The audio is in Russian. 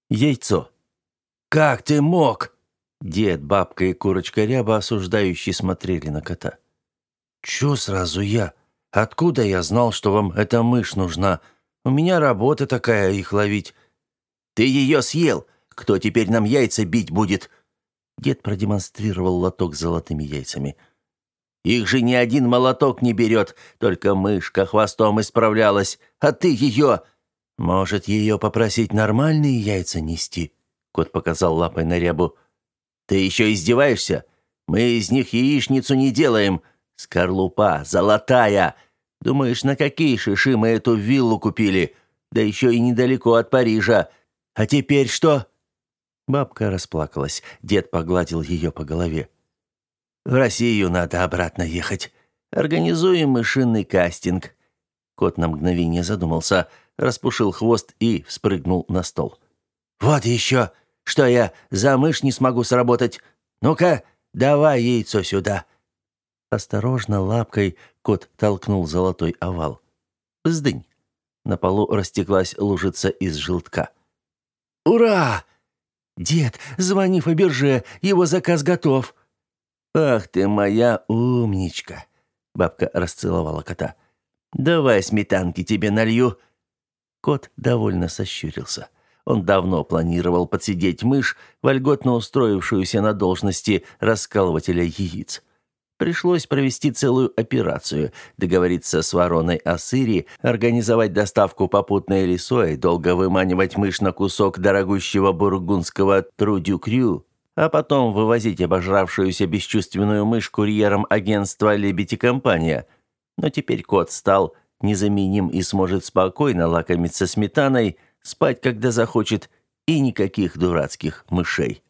Яйцо. «Как ты мог?» Дед, бабка и курочка Ряба осуждающие смотрели на кота. «Чё сразу я? Откуда я знал, что вам эта мышь нужна? У меня работа такая, их ловить». «Ты ее съел! Кто теперь нам яйца бить будет?» Дед продемонстрировал лоток с золотыми яйцами. «Их же ни один молоток не берет, только мышка хвостом исправлялась, а ты ее...» «Может, ее попросить нормальные яйца нести?» Кот показал лапой на Рябу. «Ты еще издеваешься? Мы из них яичницу не делаем. Скорлупа золотая. Думаешь, на какие шиши мы эту виллу купили? Да еще и недалеко от Парижа. А теперь что?» Бабка расплакалась. Дед погладил ее по голове. «В Россию надо обратно ехать. Организуем мышиный кастинг». Кот на мгновение задумался, распушил хвост и вспрыгнул на стол. «Вот еще! Что я за мышь не смогу сработать? Ну-ка, давай яйцо сюда!» Осторожно, лапкой кот толкнул золотой овал. Вздынь! На полу растеклась лужица из желтка. «Ура! Дед, звони Фаберже, его заказ готов!» «Ах ты моя умничка!» Бабка расцеловала кота. «Давай сметанки тебе налью!» Кот довольно сощурился. Он давно планировал подсидеть мышь, вольготно устроившуюся на должности раскалывателя яиц. Пришлось провести целую операцию, договориться с вороной о сыре, организовать доставку попутной рисой, долго выманивать мышь на кусок дорогущего бургундского трудю-крю, а потом вывозить обожравшуюся бесчувственную мышь курьером агентства «Лебедь и компания». Но теперь кот стал незаменим и сможет спокойно лакомиться сметаной, спать, когда захочет, и никаких дурацких мышей.